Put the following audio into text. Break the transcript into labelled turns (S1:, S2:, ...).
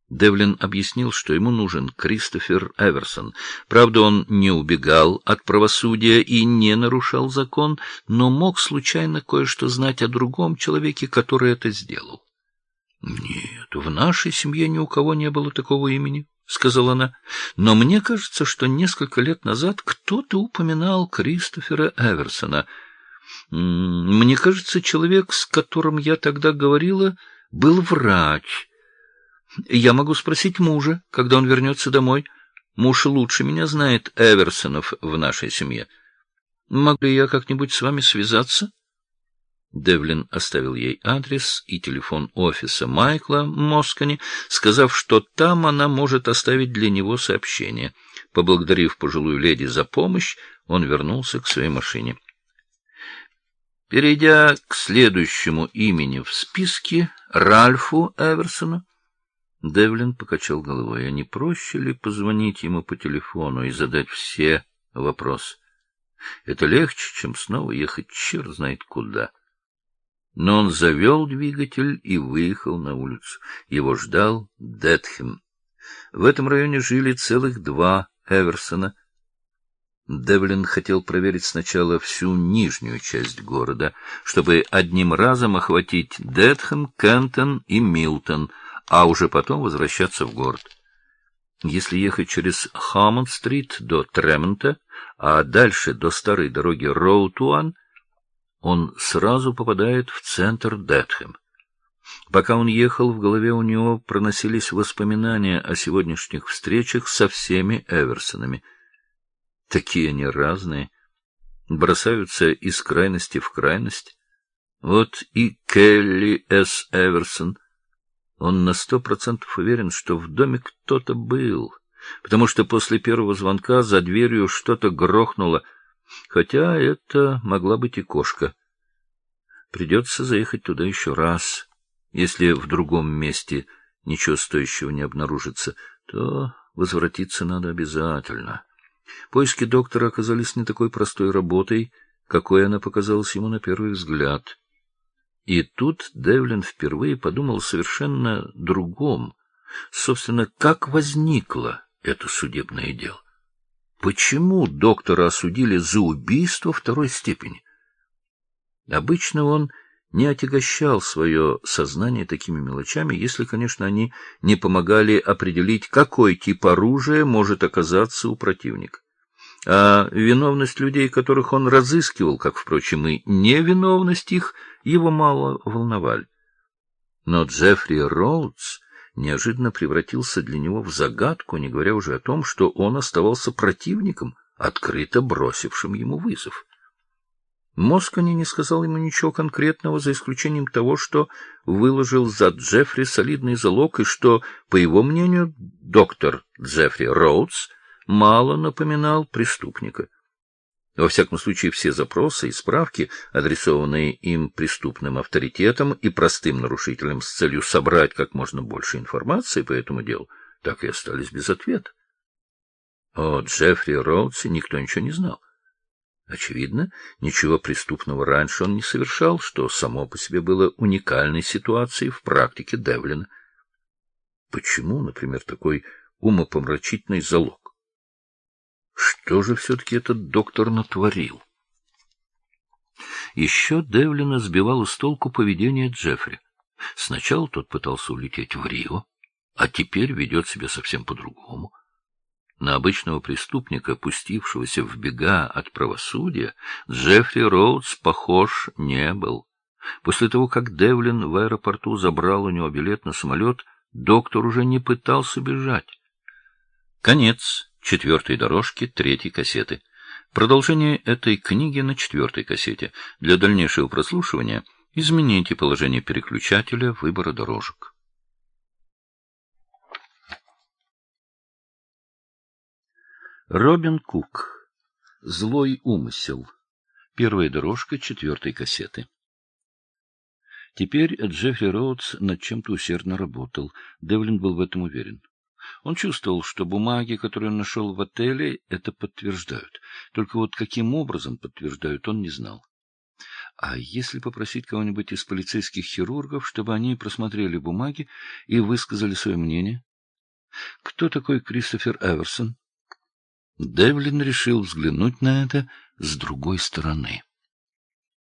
S1: Девлин объяснил, что ему нужен Кристофер Эверсон. Правда, он не убегал от правосудия и не нарушал закон, но мог случайно кое-что знать о другом человеке, который это сделал. — Нет, в нашей семье ни у кого не было такого имени, — сказала она. — Но мне кажется, что несколько лет назад кто-то упоминал Кристофера Эверсона. Мне кажется, человек, с которым я тогда говорила, был врач. Я могу спросить мужа, когда он вернется домой. Муж лучше меня знает Эверсонов в нашей семье. Могу ли я как-нибудь с вами связаться? Девлин оставил ей адрес и телефон офиса Майкла Москани, сказав, что там она может оставить для него сообщение. Поблагодарив пожилую леди за помощь, он вернулся к своей машине. Перейдя к следующему имени в списке, Ральфу Эверсону, Девлин покачал головой. А не проще ли позвонить ему по телефону и задать все вопросы? Это легче, чем снова ехать черт знает куда. Но он завел двигатель и выехал на улицу. Его ждал Детхэм. В этом районе жили целых два Эверсона. Девлин хотел проверить сначала всю нижнюю часть города, чтобы одним разом охватить Детхэм, Кентон и Милтон, а уже потом возвращаться в город. Если ехать через Хаммонд-стрит до Тремонта, а дальше до старой дороги Роутуан, он сразу попадает в центр Детхэм. Пока он ехал, в голове у него проносились воспоминания о сегодняшних встречах со всеми Эверсонами. Такие они разные, бросаются из крайности в крайность. Вот и Келли С. Эверсон. Он на 100% уверен, что в доме кто-то был, потому что после первого звонка за дверью что-то грохнуло, хотя это могла быть и кошка. Придется заехать туда еще раз. Если в другом месте ничего стоящего не обнаружится, то возвратиться надо обязательно. Поиски доктора оказались не такой простой работой, какой она показалась ему на первый взгляд. И тут Девлин впервые подумал совершенно другом. Собственно, как возникло это судебное дело? Почему доктора осудили за убийство второй степени? Обычно он не отягощал свое сознание такими мелочами, если, конечно, они не помогали определить, какой тип оружия может оказаться у противника. А виновность людей, которых он разыскивал, как, впрочем, и невиновность их, его мало волновали. Но Джеффри Роудс неожиданно превратился для него в загадку, не говоря уже о том, что он оставался противником, открыто бросившим ему вызов. Москани не сказал ему ничего конкретного, за исключением того, что выложил за Джеффри солидный залог и что, по его мнению, доктор Джеффри Роудс мало напоминал преступника. Во всяком случае, все запросы и справки, адресованные им преступным авторитетам и простым нарушителям с целью собрать как можно больше информации по этому делу, так и остались без ответа. О Джеффри Роудсе никто ничего не знал. Очевидно, ничего преступного раньше он не совершал, что само по себе было уникальной ситуацией в практике Девлина. Почему, например, такой умопомрачительный залог? Что же все-таки этот доктор натворил? Еще Девлина сбивало с толку поведение Джеффри. Сначала тот пытался улететь в Рио, а теперь ведет себя совсем по-другому. На обычного преступника, пустившегося в бега от правосудия, Джеффри Роудс похож не был. После того, как Девлин в аэропорту забрал у него билет на самолет, доктор уже не пытался бежать. Конец 4-й дорожки 3-й кассеты. Продолжение этой книги на 4-й кассете. Для дальнейшего прослушивания измените положение переключателя выбора дорожек. Робин Кук. Злой умысел. 1-я дорожка 4-й кассеты. Теперь Джеффри Роудс над чем-то усердно работал. Девлин был в этом уверен. Он чувствовал, что бумаги, которые он нашел в отеле, это подтверждают. Только вот каким образом подтверждают, он не знал. А если попросить кого-нибудь из полицейских хирургов, чтобы они просмотрели бумаги и высказали свое мнение? Кто такой Кристофер Эверсон? Девлин решил взглянуть на это с другой стороны.